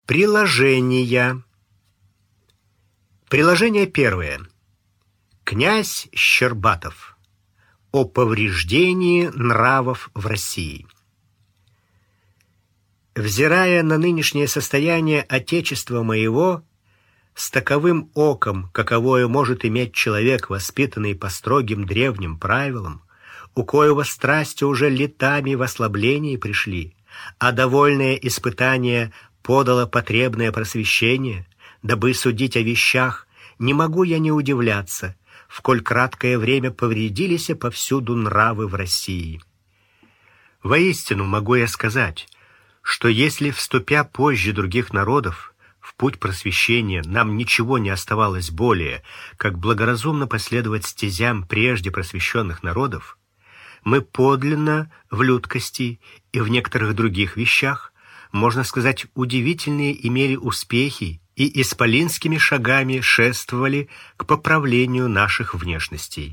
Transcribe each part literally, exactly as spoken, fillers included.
Приложения. Приложение первое. Князь Щербатов. О повреждении нравов в России. Взирая на нынешнее состояние Отечества моего, с таковым оком, каковое может иметь человек, воспитанный по строгим древним правилам, у коего страсти уже летами в ослаблении пришли, а довольное испытание подало потребное просвещение, дабы судить о вещах, не могу я не удивляться, в коль краткое время повредились повсюду нравы в России. Воистину могу я сказать, что если, вступя позже других народов в путь просвещения, нам ничего не оставалось более, как благоразумно последовать стезям прежде просвещенных народов, мы подлинно в людкости и в некоторых других вещах, можно сказать, удивительные имели успехи и исполинскими шагами шествовали к поправлению наших внешностей.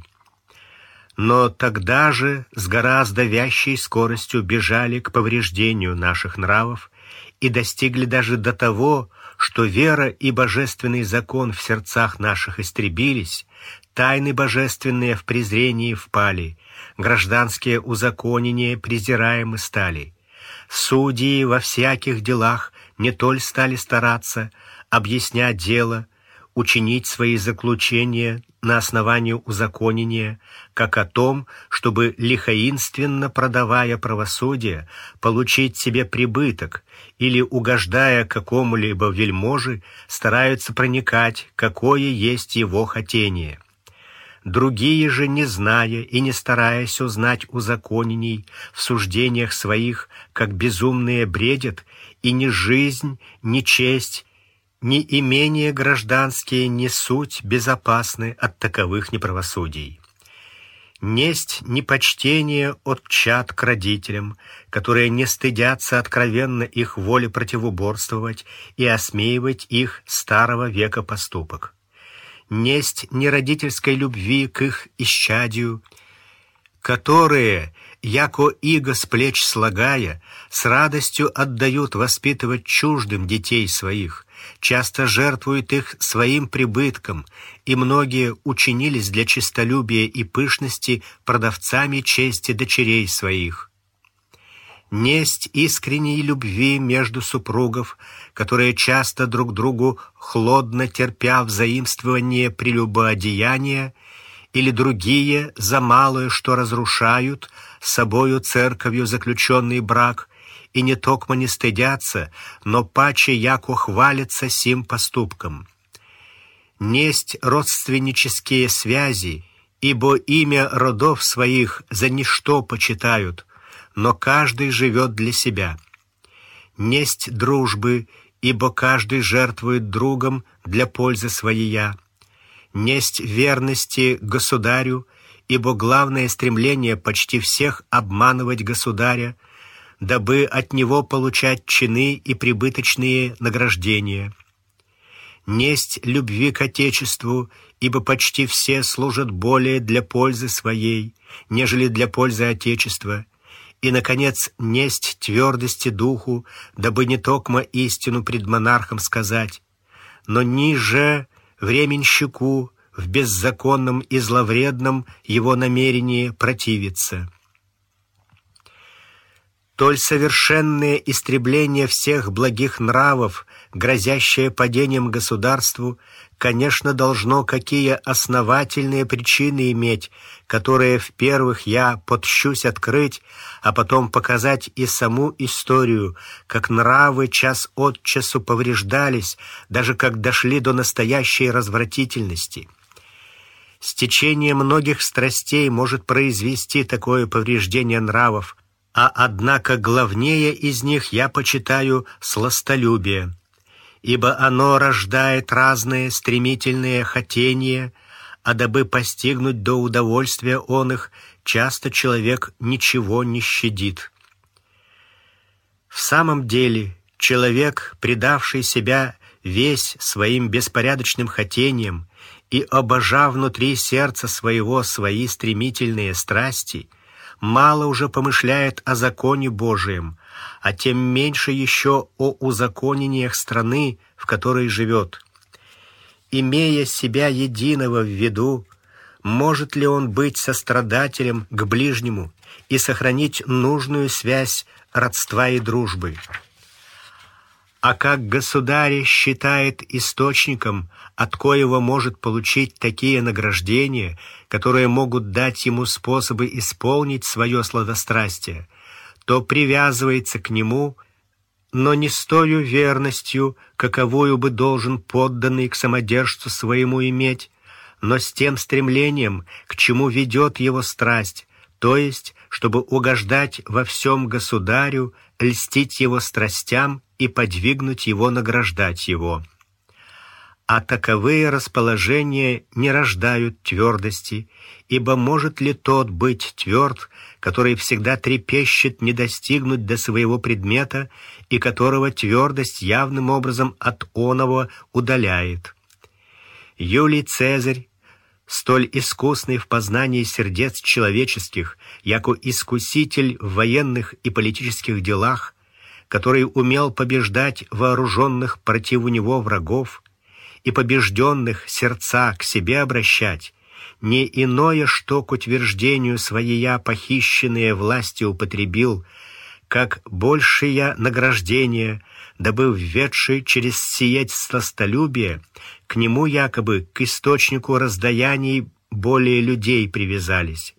Но тогда же с гораздо вящей скоростью бежали к повреждению наших нравов и достигли даже до того, что вера и божественный закон в сердцах наших истребились, тайны божественные в презрении впали, гражданские узаконения презираемы стали. Судьи во всяких делах не толь стали стараться объяснять дело, учинить свои заключения на основании узаконения, как о том, чтобы лихоинственно продавая правосудие, получить себе прибыток, или, угождая какому-либо вельможе, стараются проникать, какое есть его хотение. Другие же, не зная и не стараясь узнать узаконений, в суждениях своих, как безумные бредят, и ни жизнь, ни честь, ни имения гражданские, ни суть безопасны от таковых неправосудий. Несть непочтение от чад к родителям, которые не стыдятся откровенно их воле противоборствовать и осмеивать их старого века поступок. Несть неродительской любви к их исчадию, которые, яко иго с плеч слагая, с радостью отдают воспитывать чуждым детей своих, часто жертвуют их своим прибытком, и многие учинились для честолюбия и пышности продавцами чести дочерей своих. Несть искренней любви между супругов, которые часто друг другу хладно терпя взаимствование прелюбодеяния, или другие за малое, что разрушают собою церковью заключенный брак, и не токмо не стыдятся, но паче яко хвалятся сим поступком. Несть родственнические связи, ибо имя родов своих за ничто почитают, но каждый живет для себя. Несть дружбы, ибо каждый жертвует другом для пользы своея. Несть верности государю, ибо главное стремление почти всех обманывать государя, дабы от него получать чины и прибыточные награждения. Несть любви к Отечеству, ибо почти все служат более для пользы своей, нежели для пользы Отечества. И, наконец, несть твердости духу, дабы не токмо истину пред монархом сказать, но ниже временщику в беззаконном и зловредном его намерении противиться. Толь совершенное истребление всех благих нравов, грозящее падением государству, конечно, должно какие основательные причины иметь, которые в-первых я подщусь открыть, а потом показать и саму историю, как нравы час от часу повреждались, даже как дошли до настоящей развратительности. Стечение многих страстей может произвести такое повреждение нравов, а однако главнее из них я почитаю сластолюбие, ибо оно рождает разные стремительные хотения, а дабы постигнуть до удовольствия он их, часто человек ничего не щадит. В самом деле, человек, предавший себя весь своим беспорядочным хотениям и обожав внутри сердца своего свои стремительные страсти, мало уже помышляет о законе Божием, а тем меньше еще о узаконениях страны, в которой живет. Имея себя единого в виду, может ли он быть сострадателем к ближнему и сохранить нужную связь родства и дружбы? А как государь считает источником, от коего может получить такие награждения, которые могут дать ему способы исполнить свое сладострастие, то привязывается к нему, но не с тою верностью, каковую бы должен подданный к самодержцу своему иметь, но с тем стремлением, к чему ведет его страсть, то есть, чтобы угождать во всем государю, льстить его страстям и подвигнуть его награждать его. А таковые расположения не рождают твердости, ибо может ли тот быть тверд, который всегда трепещет не достигнуть до своего предмета и которого твердость явным образом от оного удаляет? Юлий Цезарь, столь искусный в познании сердец человеческих, яко искуситель в военных и политических делах, который умел побеждать вооруженных противу него врагов и побежденных сердца к себе обращать, не иное, что к утверждению своея похищенные власти употребил, как большее награждение, дабы введший через сие сластолюбие к нему якобы к источнику раздаяний более людей привязались.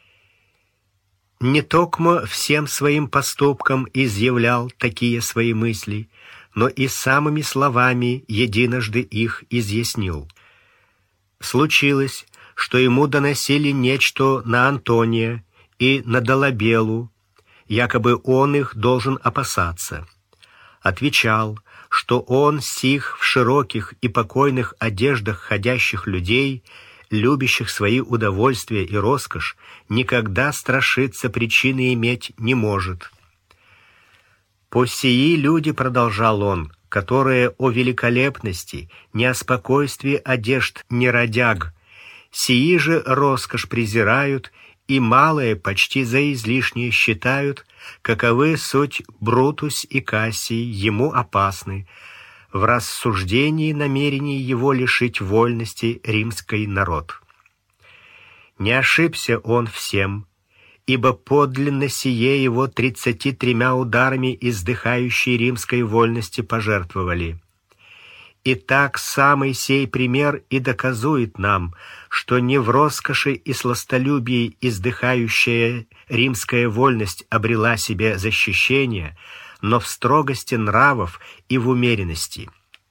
Не токмо всем своим поступкам изъявлял такие свои мысли, но и самыми словами единожды их изъяснил. Случилось, что ему доносили нечто на Антония и на Долабелу, якобы он их должен опасаться. Отвечал, что он сих в широких и покойных одеждах ходящих людей, любящих свои удовольствия и роскошь, никогда страшиться причины иметь не может. «По сии люди, — продолжал он, — которые о великолепности, не о спокойствии одежд не родяг, сии же роскошь презирают и малое почти за излишнее считают, каковы суть Брутус и Кассий ему опасны, в рассуждении намерении его лишить вольности римский народ. Не ошибся он всем, ибо подлинно сие его тридцати тремя ударами издыхающей римской вольности пожертвовали. И так самый сей пример и доказует нам, что не в роскоши и сластолюбии издыхающая римская вольность обрела себе защищение, но в строгости нравов и в умеренности.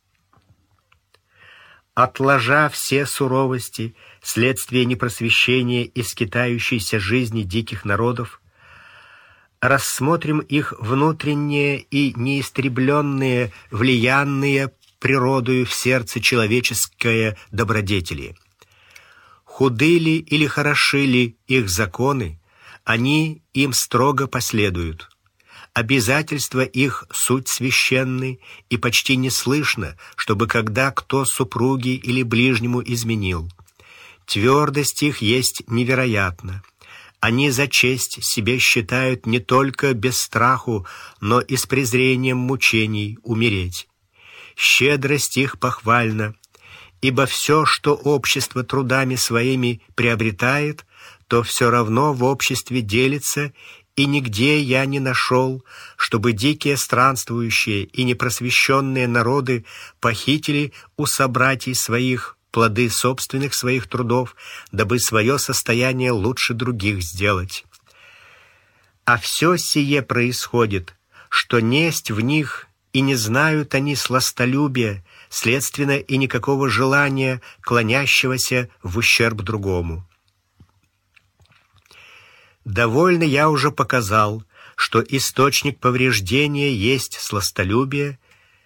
Отложа все суровости, следствие непросвещения и скитающейся жизни диких народов, рассмотрим их внутренние и неистребленные, влиянные природою в сердце человеческое добродетели. Худы ли или хороши ли их законы, они им строго последуют. Обязательства их суть священны, и почти не слышно, чтобы когда кто супруге или ближнему изменил. Твердость их есть невероятна. Они за честь себе считают не только без страху, но и с презрением мучений умереть. Щедрость их похвальна, ибо все, что общество трудами своими приобретает, то все равно в обществе делится, и нигде я не нашел, чтобы дикие странствующие и непросвещенные народы похитили у собратьей своих плоды собственных своих трудов, дабы свое состояние лучше других сделать. А все сие происходит, что несть в них, и не знают они сластолюбия, следственно и никакого желания, клонящегося в ущерб другому. Довольно я уже показал, что источник повреждения есть сластолюбие.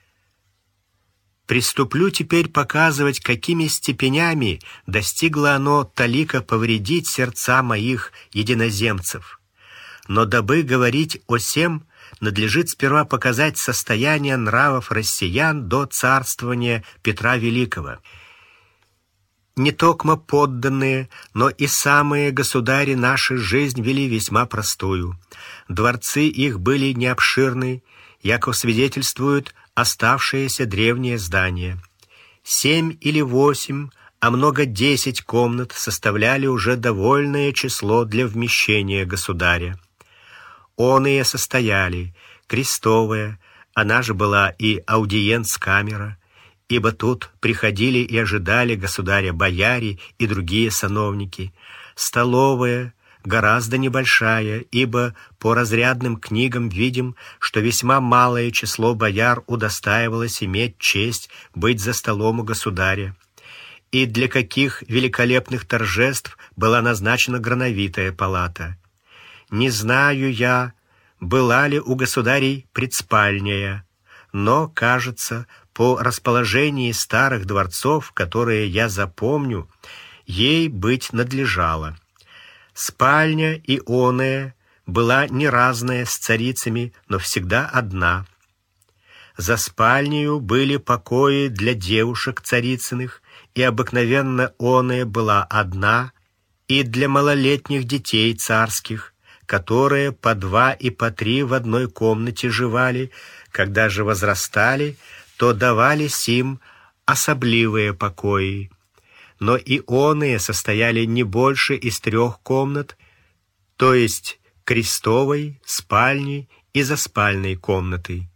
Приступлю теперь показывать, какими степенями достигло оно талика повредить сердца моих единоземцев. Но дабы говорить о сем, надлежит сперва показать состояние нравов россиян до царствования Петра Великого. Не токмо подданные, но и самые государи наши жизнь вели весьма простую. Дворцы их были не обширны, яко свидетельствуют оставшиеся древние здания. Семь или восемь, а много десять комнат составляли уже довольное число для вмещения государя. Оные состояли крестовая, она же была и аудиенц-камера, ибо тут приходили и ожидали государя бояре и другие сановники, столовая, гораздо небольшая, ибо по разрядным книгам видим, что весьма малое число бояр удостаивалось иметь честь быть за столом у государя, и для каких великолепных торжеств была назначена грановитая палата. Не знаю я, была ли у государей предспальняя, но, кажется, по расположении старых дворцов, которые я запомню, ей быть надлежало. Спальня ионная была не разная с царицами, но всегда одна. За спальнею были покои для девушек царицыных, и обыкновенно оная была одна, и для малолетних детей царских, которые по два и по три в одной комнате живали, когда же возрастали, то давались им особливые покои. Но и оные состояли не больше из трех комнат, то есть крестовой, спальни и заспальной комнаты.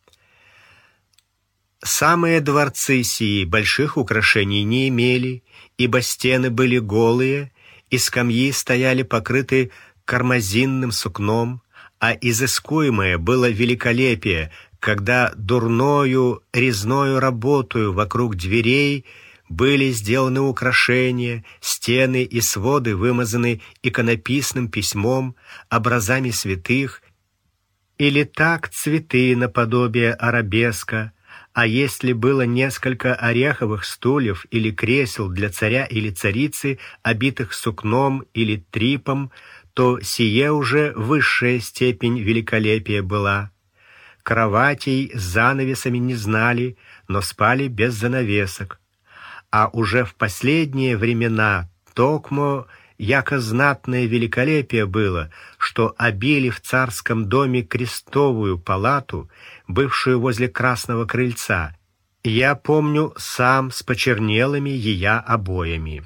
Самые дворцы сии больших украшений не имели, ибо стены были голые, и скамьи стояли покрыты кармазинным сукном, а изыскуемое было великолепие, когда дурною резною работою вокруг дверей были сделаны украшения, стены и своды вымазаны иконописным письмом, образами святых, или так цветы наподобие арабеска, а если было несколько ореховых стульев или кресел для царя или царицы, обитых сукном или трипом, то сие уже высшая степень великолепия была. Кроватей с занавесами не знали, но спали без занавесок. А уже в последние времена токмо яко знатное великолепие было, что обили в царском доме крестовую палату, бывшую возле красного крыльца. Я помню сам с почернелыми ея обоями.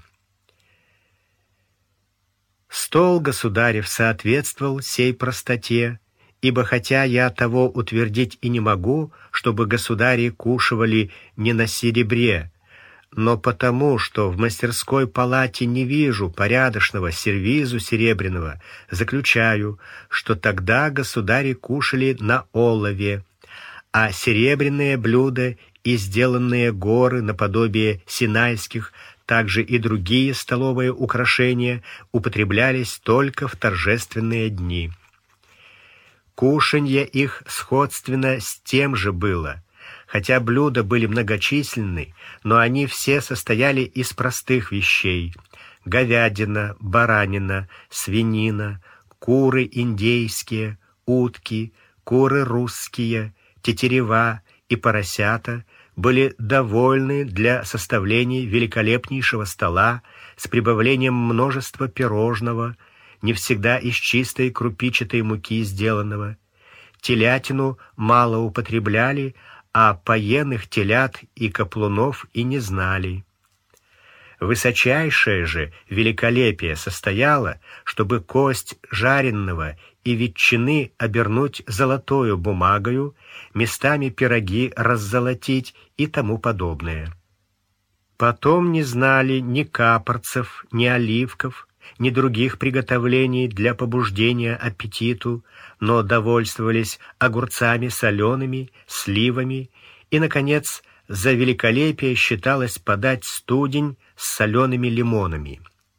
Стол государев соответствовал сей простоте, ибо хотя я того утвердить и не могу, чтобы государи кушивали не на серебре, но потому, что в мастерской палате не вижу порядочного сервизу серебряного, заключаю, что тогда государи кушали на олове, а серебряные блюда и сделанные горы наподобие синайских, также и другие столовые украшения употреблялись только в торжественные дни. Кушанье их сходственно с тем же было. Хотя блюда были многочисленны, но они все состояли из простых вещей: говядина, баранина, свинина, куры индейские, утки, куры русские, тетерева и поросята были довольны для составления великолепнейшего стола с прибавлением множества пирожного, не всегда из чистой крупичатой муки сделанного. Телятину мало употребляли, а поеных телят и каплунов и не знали. Высочайшее же великолепие состояло, чтобы кость жареного и ветчины обернуть золотою бумагою, местами пироги раззолотить и тому подобное. Потом не знали ни капорцев, ни оливков, ни других приготовлений для побуждения аппетиту, но довольствовались огурцами солеными, сливами, и, наконец, за великолепие считалось подать студень с солеными лимонами.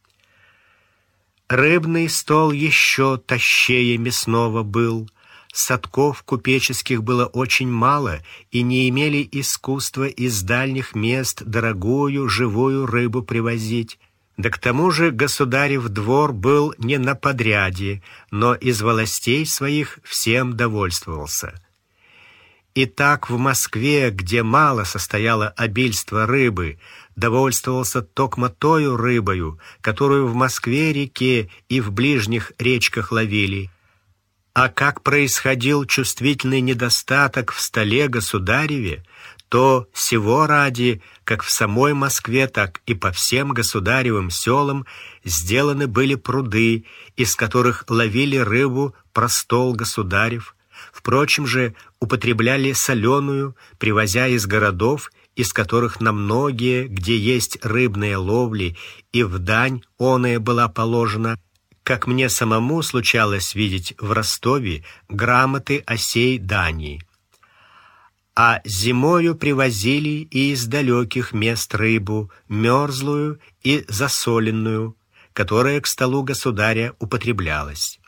Рыбный стол еще тощее мясного был, садков купеческих было очень мало, и не имели искусства из дальних мест дорогую живую рыбу привозить. Да к тому же государев двор был не на подряде, но из властей своих всем довольствовался. И так в Москве, где мало состояло обильство рыбы, довольствовался токмо тою рыбою, которую в Москве-реке и в ближних речках ловили. А как происходил чувствительный недостаток в столе государеве, то сего ради, как в самой Москве, так и по всем государевым селам сделаны были пруды, из которых ловили рыбу простол государев. Впрочем же, употребляли соленую, привозя из городов, из которых на многие, где есть рыбные ловли, и в дань оная была положена, как мне самому случалось видеть в Ростове грамоты о сей дани. А зимою привозили и из далеких мест рыбу, мерзлую и засоленную, которая к столу государя употреблялась.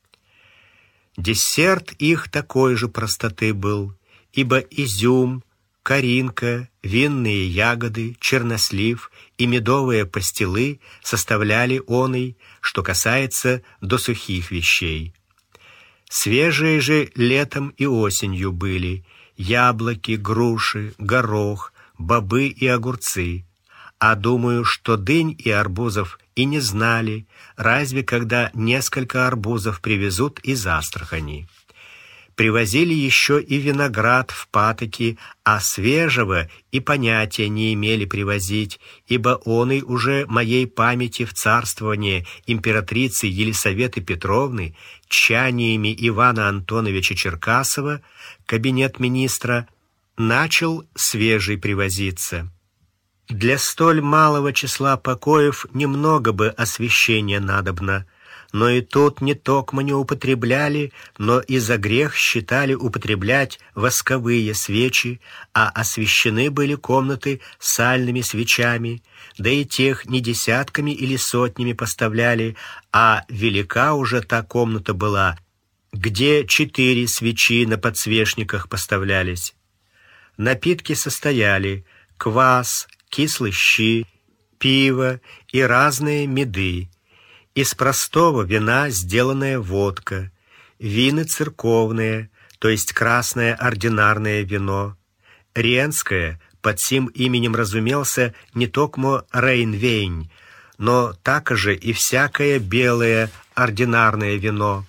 Десерт их такой же простоты был, ибо изюм, коринка, винные ягоды, чернослив и медовые пастилы составляли оный, что касается до сухих вещей. Свежие же летом и осенью были яблоки, груши, горох, бобы и огурцы, а думаю, что дынь и арбузов и не знали, разве когда несколько арбузов привезут из Астрахани. Привозили еще и виноград в патоки, а свежего и понятия не имели привозить, ибо оный уже моей памяти в царствование императрицы Елисаветы Петровны чаяниями Ивана Антоновича Черкасова, кабинет министра, начал свежий привозиться. Для столь малого числа покоев немного бы освещения надобно, но и тут не токмо не употребляли, но и за грех считали употреблять восковые свечи, а освещены были комнаты сальными свечами, да и тех не десятками или сотнями поставляли, а велика уже та комната была, где четыре свечи на подсвечниках поставлялись. Напитки состояли квас, кислые щи, пиво и разные меды. Из простого вина сделанная водка, вины церковные, то есть красное ординарное вино, ренское, под сим именем разумелся не токмо рейнвейн, но также и всякое белое ординарное вино,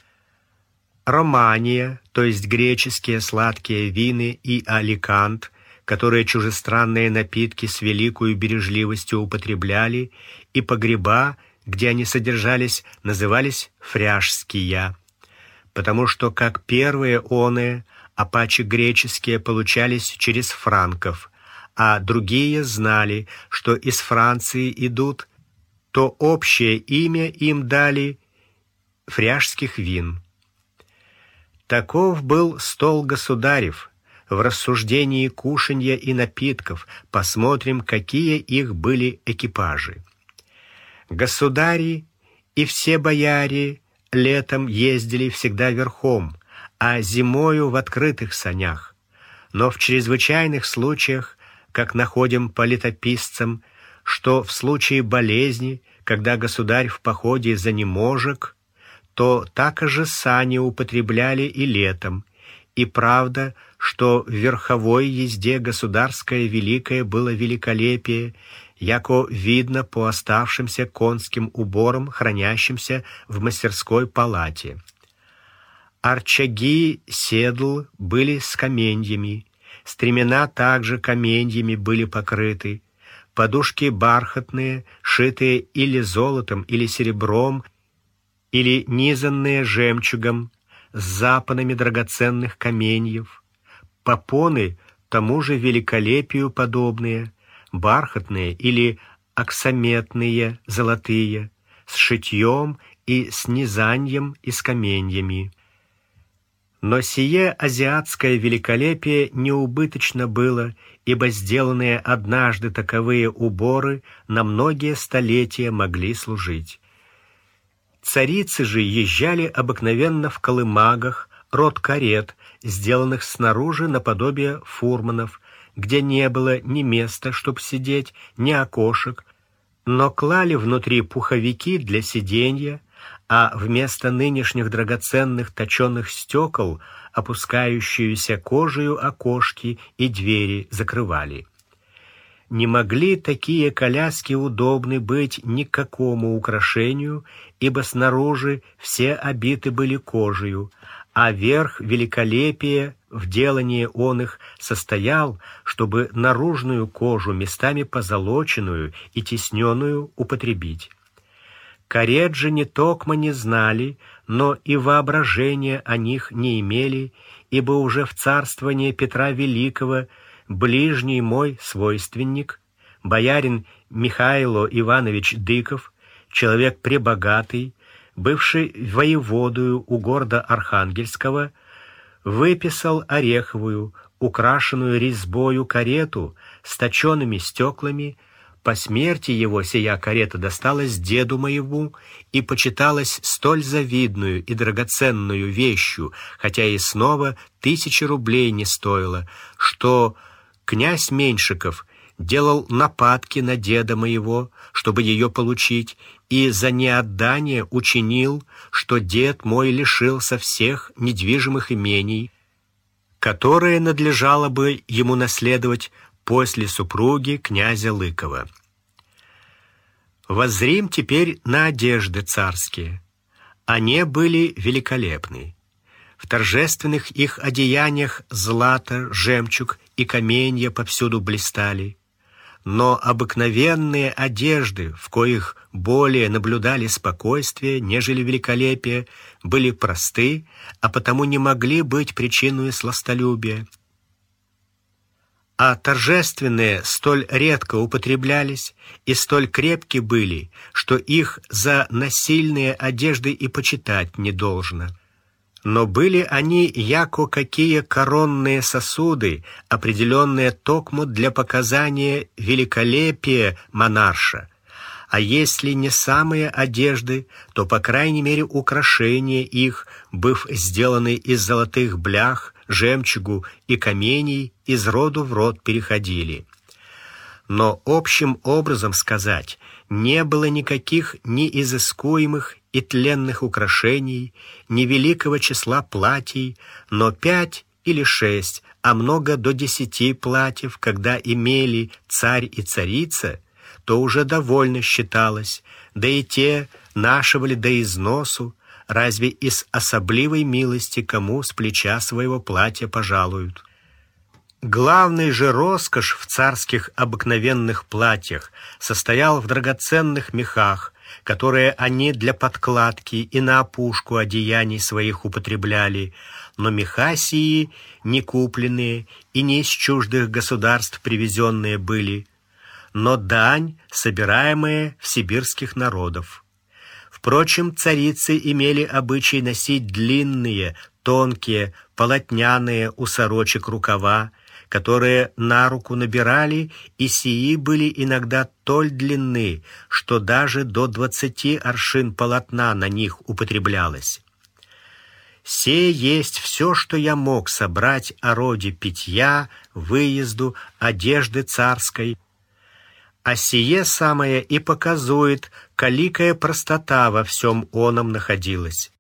романия, то есть греческие сладкие вины и аликант, которые чужестранные напитки с великою бережливостью употребляли, и погреба, где они содержались, назывались фряжские, потому что как первые оные, а паче греческие, получались через франков, а другие знали, что из Франции идут, то общее имя им дали фряжских вин. Таков был стол государев. В рассуждении кушанья и напитков посмотрим, какие их были экипажи. Государи и все бояре летом ездили всегда верхом, а зимою в открытых санях. Но в чрезвычайных случаях, как находим по летописцам, что в случае болезни, когда государь в походе занеможек, то так же сани употребляли и летом. И правда, что в верховой езде государское великое было великолепие, яко видно по оставшимся конским уборам, хранящимся в мастерской палате. Арчаги седл были с каменьями, стремена также каменьями были покрыты, подушки бархатные, шитые или золотом, или серебром, или низанные жемчугом, с запонами драгоценных каменьев, попоны тому же великолепию подобные, бархатные или аксаметные, золотые, с шитьем и с низаньем и с каменьями. Но сие азиатское великолепие неубыточно было, ибо сделанные однажды таковые уборы на многие столетия могли служить. Царицы же езжали обыкновенно в колымагах, род карет, сделанных снаружи наподобие фурманов, где не было ни места, чтоб сидеть, ни окошек, но клали внутри пуховики для сиденья, а вместо нынешних драгоценных точеных стекол опускающуюся кожею окошки и двери закрывали. Не могли такие коляски удобны быть ни к какому украшению, ибо снаружи все обиты были кожею, а верх великолепия в делании он их состоял, чтобы наружную кожу местами позолоченную и тисненную употребить. Карет же не токмо не знали, но и воображения о них не имели, ибо уже в царствование Петра Великого ближний мой свойственник, боярин Михайло Иванович Дыков, человек пребогатый, бывший воеводою у города Архангельского, выписал ореховую, украшенную резьбою карету с точенными стеклами. По смерти его сия карета досталась деду моему и почиталась столь завидную и драгоценную вещью, хотя и снова тысячи рублей не стоила, что князь Меньшиков делал нападки на деда моего, чтобы ее получить, и за неотдание учинил, что дед мой лишился всех недвижимых имений, которые надлежало бы ему наследовать после супруги князя Лыкова. Воззрим теперь на одежды царские. Они были великолепны. В торжественных их одеяниях злато, жемчуг и каменья повсюду блистали. Но обыкновенные одежды, в коих более наблюдали спокойствие, нежели великолепие, были просты, а потому не могли быть причиной сластолюбия. А торжественные столь редко употреблялись и столь крепки были, что их за насильные одежды и почитать не должно. Но были они яко какие коронные сосуды, определенные токмо для показания великолепия монарша. А если не самые одежды, то, по крайней мере, украшения их, быв сделаны из золотых блях, жемчугу и каменей, из роду в род переходили. Но общим образом сказать, не было никаких ни изыскуемых и тленных украшений, ни великого числа платьей, но пять или шесть, а много до десяти платьев, когда имели царь и царица, то уже довольно считалось, да и те нашивали до износу, разве из особливой милости кому с плеча своего платья пожалуют. Главный же роскошь в царских обыкновенных платьях состоял в драгоценных мехах, которые они для подкладки и на опушку одеяний своих употребляли, но меха сии не купленные и не из чуждых государств привезенные были, но дань, собираемая в сибирских народов. Впрочем, царицы имели обычай носить длинные, тонкие, полотняные у сорочек рукава, которые на руку набирали, и сии были иногда толь длинны, что даже до двадцати аршин полотна на них употреблялось. Сие есть все, что я мог собрать о роде питья, выезду, одежды царской, а сие самое и показует, коликая простота во всем оном находилась.